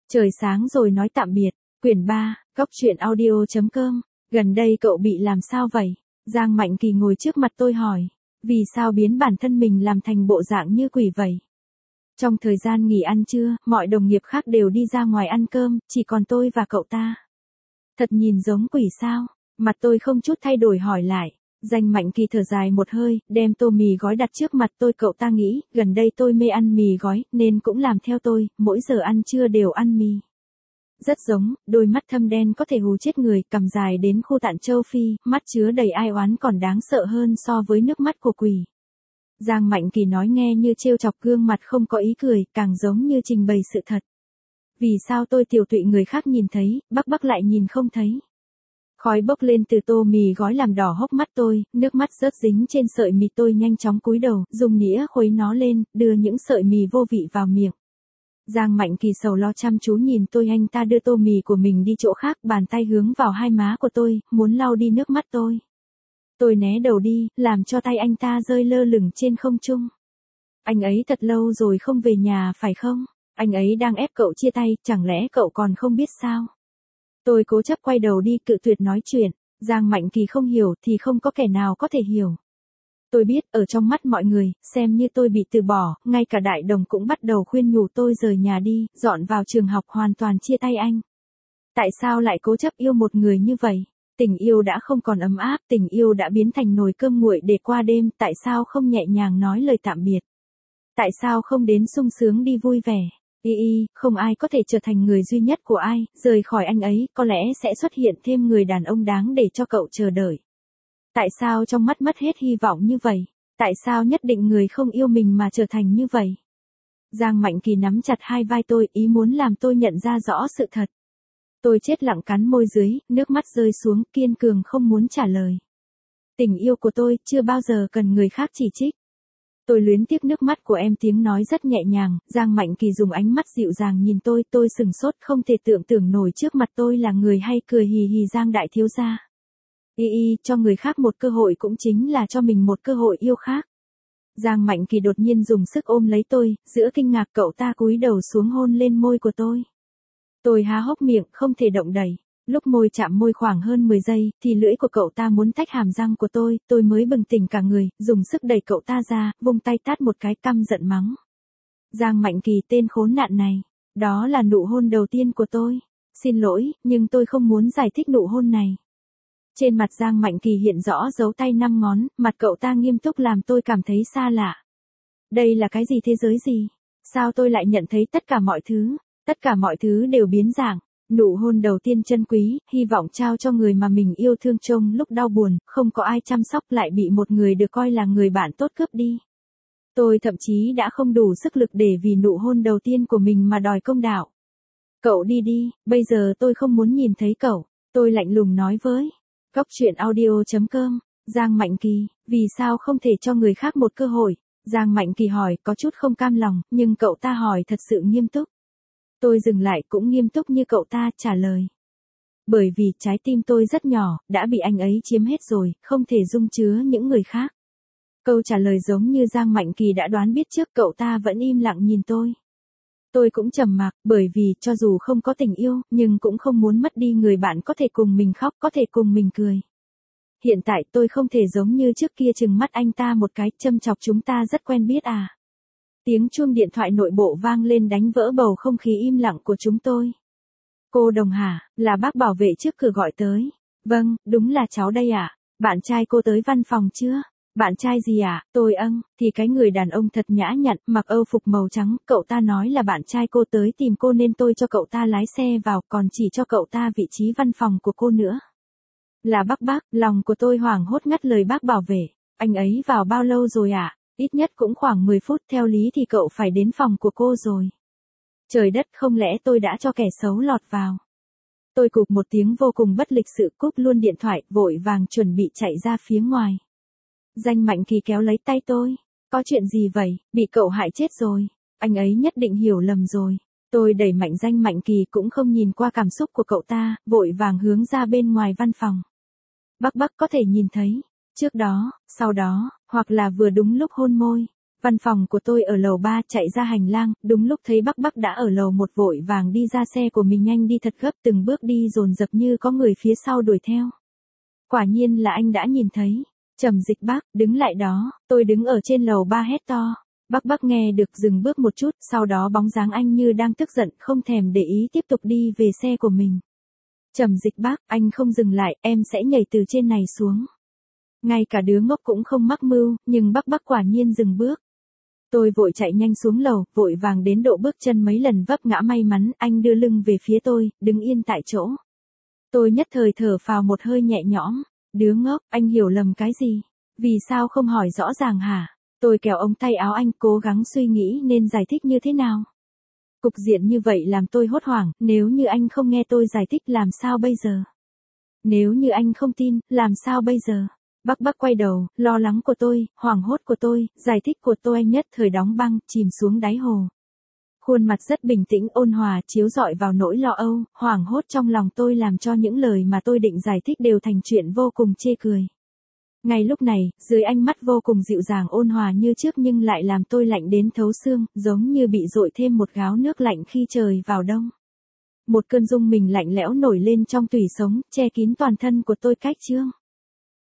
Trời sáng rồi nói tạm biệt. Quyển 3, Góc truyện audio.com. Gần đây cậu bị làm sao vậy? Giang Mạnh Kỳ ngồi trước mặt tôi hỏi. Vì sao biến bản thân mình làm thành bộ dạng như quỷ vậy? Trong thời gian nghỉ ăn trưa, mọi đồng nghiệp khác đều đi ra ngoài ăn cơm, chỉ còn tôi và cậu ta. Thật nhìn giống quỷ sao? Mặt tôi không chút thay đổi hỏi lại. Giang Mạnh Kỳ thở dài một hơi, đem tô mì gói đặt trước mặt tôi. Cậu ta nghĩ, gần đây tôi mê ăn mì gói, nên cũng làm theo tôi, mỗi giờ ăn trưa đều ăn mì. Rất giống, đôi mắt thâm đen có thể hù chết người, cằm dài đến khu tạng châu Phi, mắt chứa đầy ai oán còn đáng sợ hơn so với nước mắt của quỷ. Giang Mạnh Kỳ nói nghe như trêu chọc, gương mặt không có ý cười, càng giống như trình bày sự thật. Vì sao tôi tiểu tụy người khác nhìn thấy, Bắc lại nhìn không thấy? Khói bốc lên từ tô mì gói làm đỏ hốc mắt tôi, nước mắt rớt dính trên sợi mì. Tôi nhanh chóng cúi đầu, dùng nĩa khuấy nó lên, đưa những sợi mì vô vị vào miệng. Giang Mạnh Kỳ sầu lo chăm chú nhìn tôi. Anh ta đưa tô mì của mình đi chỗ khác, bàn tay hướng vào hai má của tôi, muốn lau đi nước mắt tôi. Tôi né đầu đi, làm cho tay anh ta rơi lơ lửng trên không trung. Anh ấy thật lâu rồi không về nhà phải không? Anh ấy đang ép cậu chia tay, chẳng lẽ cậu còn không biết sao? Tôi cố chấp quay đầu đi, cự tuyệt nói chuyện. Giang Mạnh Kỳ không hiểu thì không có kẻ nào có thể hiểu. Tôi biết, ở trong mắt mọi người, xem như tôi bị từ bỏ, ngay cả đại đồng cũng bắt đầu khuyên nhủ tôi rời nhà đi, dọn vào trường học, hoàn toàn chia tay anh. Tại sao lại cố chấp yêu một người như vậy? Tình yêu đã không còn ấm áp, tình yêu đã biến thành nồi cơm nguội để qua đêm, tại sao không nhẹ nhàng nói lời tạm biệt? Tại sao không đến sung sướng đi vui vẻ? Không ai có thể trở thành người duy nhất của ai, rời khỏi anh ấy, có lẽ sẽ xuất hiện thêm người đàn ông đáng để cho cậu chờ đợi. Tại sao trong mắt mất hết hy vọng như vậy? Tại sao nhất định người không yêu mình mà trở thành như vậy? Giang Mạnh Kỳ nắm chặt hai vai tôi, ý muốn làm tôi nhận ra rõ sự thật. Tôi chết lặng cắn môi dưới, nước mắt rơi xuống, kiên cường không muốn trả lời. Tình yêu của tôi chưa bao giờ cần người khác chỉ trích. Tôi luyến tiếc nước mắt của em, tiếng nói rất nhẹ nhàng. Giang Mạnh Kỳ dùng ánh mắt dịu dàng nhìn tôi sừng sốt, không thể tưởng tượng nổi trước mặt tôi là người hay cười hì hì Giang đại thiếu gia. Cho người khác một cơ hội cũng chính là cho mình một cơ hội yêu khác. Giang Mạnh Kỳ đột nhiên dùng sức ôm lấy tôi, giữa kinh ngạc cậu ta cúi đầu xuống hôn lên môi của tôi. Tôi há hốc miệng, không thể động đậy. Lúc môi chạm môi khoảng hơn 10 giây, thì lưỡi của cậu ta muốn tách hàm răng của tôi mới bừng tỉnh cả người, dùng sức đẩy cậu ta ra, vung tay tát một cái, căm giận mắng. Giang Mạnh Kỳ, tên khốn nạn này, đó là nụ hôn đầu tiên của tôi. Xin lỗi, nhưng tôi không muốn giải thích nụ hôn này. Trên mặt Giang Mạnh Kỳ hiện rõ dấu tay 5 ngón, mặt cậu ta nghiêm túc làm tôi cảm thấy xa lạ. Đây là cái gì, thế giới gì? Sao tôi lại nhận thấy tất cả mọi thứ đều biến dạng? Nụ hôn đầu tiên chân quý, hy vọng trao cho người mà mình yêu thương trong lúc đau buồn, không có ai chăm sóc lại bị một người được coi là người bạn tốt cướp đi. Tôi thậm chí đã không đủ sức lực để vì nụ hôn đầu tiên của mình mà đòi công đạo. Cậu đi đi, bây giờ tôi không muốn nhìn thấy cậu, tôi lạnh lùng nói với. Góc truyện audio.com. Giang Mạnh Kỳ, vì sao không thể cho người khác một cơ hội? Giang Mạnh Kỳ hỏi, có chút không cam lòng, nhưng cậu ta hỏi thật sự nghiêm túc. Tôi dừng lại, cũng nghiêm túc như cậu ta, trả lời. Bởi vì trái tim tôi rất nhỏ, đã bị anh ấy chiếm hết rồi, không thể dung chứa những người khác. Câu trả lời giống như Giang Mạnh Kỳ đã đoán biết trước, cậu ta vẫn im lặng nhìn tôi. Tôi cũng trầm mặc, bởi vì cho dù không có tình yêu, nhưng cũng không muốn mất đi người bạn có thể cùng mình khóc, có thể cùng mình cười. Hiện tại tôi không thể giống như trước kia trừng mắt anh ta một cái, châm chọc chúng ta rất quen biết à. Tiếng chuông điện thoại nội bộ vang lên đánh vỡ bầu không khí im lặng của chúng tôi. Cô Đồng hả, là bác bảo vệ trước cửa gọi tới. Vâng, đúng là cháu đây ạ. Bạn trai cô tới văn phòng chưa? Bạn trai gì ạ? Tôi thì cái người đàn ông thật nhã nhặn, mặc âu phục màu trắng, cậu ta nói là bạn trai cô tới tìm cô nên tôi cho cậu ta lái xe vào, còn chỉ cho cậu ta vị trí văn phòng của cô nữa. Là bác, lòng của tôi hoảng hốt ngắt lời bác bảo vệ. Anh ấy vào bao lâu rồi ạ? Ít nhất cũng khoảng 10 phút, theo lý thì cậu phải đến phòng của cô rồi. Trời đất, không lẽ tôi đã cho kẻ xấu lọt vào? Tôi cụp một tiếng vô cùng bất lịch sự, cúp luôn điện thoại, vội vàng chuẩn bị chạy ra phía ngoài. Giang Mạnh Kỳ kéo lấy tay tôi. Có chuyện gì vậy, bị cậu hại chết rồi. Anh ấy nhất định hiểu lầm rồi. Tôi đẩy mạnh Giang Mạnh Kỳ, cũng không nhìn qua cảm xúc của cậu ta, vội vàng hướng ra bên ngoài văn phòng. Bác có thể nhìn thấy. Trước đó, sau đó, hoặc là vừa đúng lúc hôn môi. Văn phòng của tôi ở lầu 3, chạy ra hành lang, đúng lúc thấy Bắc Bắc đã ở lầu 1 vội vàng đi ra xe của mình, nhanh đi thật gấp, từng bước đi dồn dập như có người phía sau đuổi theo. Quả nhiên là anh đã nhìn thấy. Trầm Dịch Bác, đứng lại đó. Tôi đứng ở trên lầu 3 hét to. Bắc Bắc nghe được dừng bước một chút, sau đó bóng dáng anh như đang tức giận, không thèm để ý tiếp tục đi về xe của mình. Trầm Dịch Bác, anh không dừng lại, em sẽ nhảy từ trên này xuống. Ngay cả đứa ngốc cũng không mắc mưu, nhưng Bắc Bắc quả nhiên dừng bước. Tôi vội chạy nhanh xuống lầu, vội vàng đến độ bước chân mấy lần vấp ngã, may mắn anh đưa lưng về phía tôi, đứng yên tại chỗ. Tôi nhất thời thở phào một hơi nhẹ nhõm. Đứa ngốc, anh hiểu lầm cái gì? Vì sao không hỏi rõ ràng hả? Tôi kéo ống tay áo anh, cố gắng suy nghĩ nên giải thích như thế nào. Cục diện như vậy làm tôi hốt hoảng, nếu như anh không nghe tôi giải thích làm sao bây giờ? Nếu như anh không tin, làm sao bây giờ? Bắc Bắc quay đầu, lo lắng của tôi, hoảng hốt của tôi, giải thích của tôi nhất thời đóng băng, chìm xuống đáy hồ. Khuôn mặt rất bình tĩnh ôn hòa chiếu rọi vào nỗi lo âu, hoảng hốt trong lòng tôi, làm cho những lời mà tôi định giải thích đều thành chuyện vô cùng chê cười. Ngay lúc này, dưới ánh mắt vô cùng dịu dàng ôn hòa như trước nhưng lại làm tôi lạnh đến thấu xương, giống như bị dội thêm một gáo nước lạnh khi trời vào đông. Một cơn rung mình lạnh lẽo nổi lên trong tủy sống, che kín toàn thân của tôi cách chương.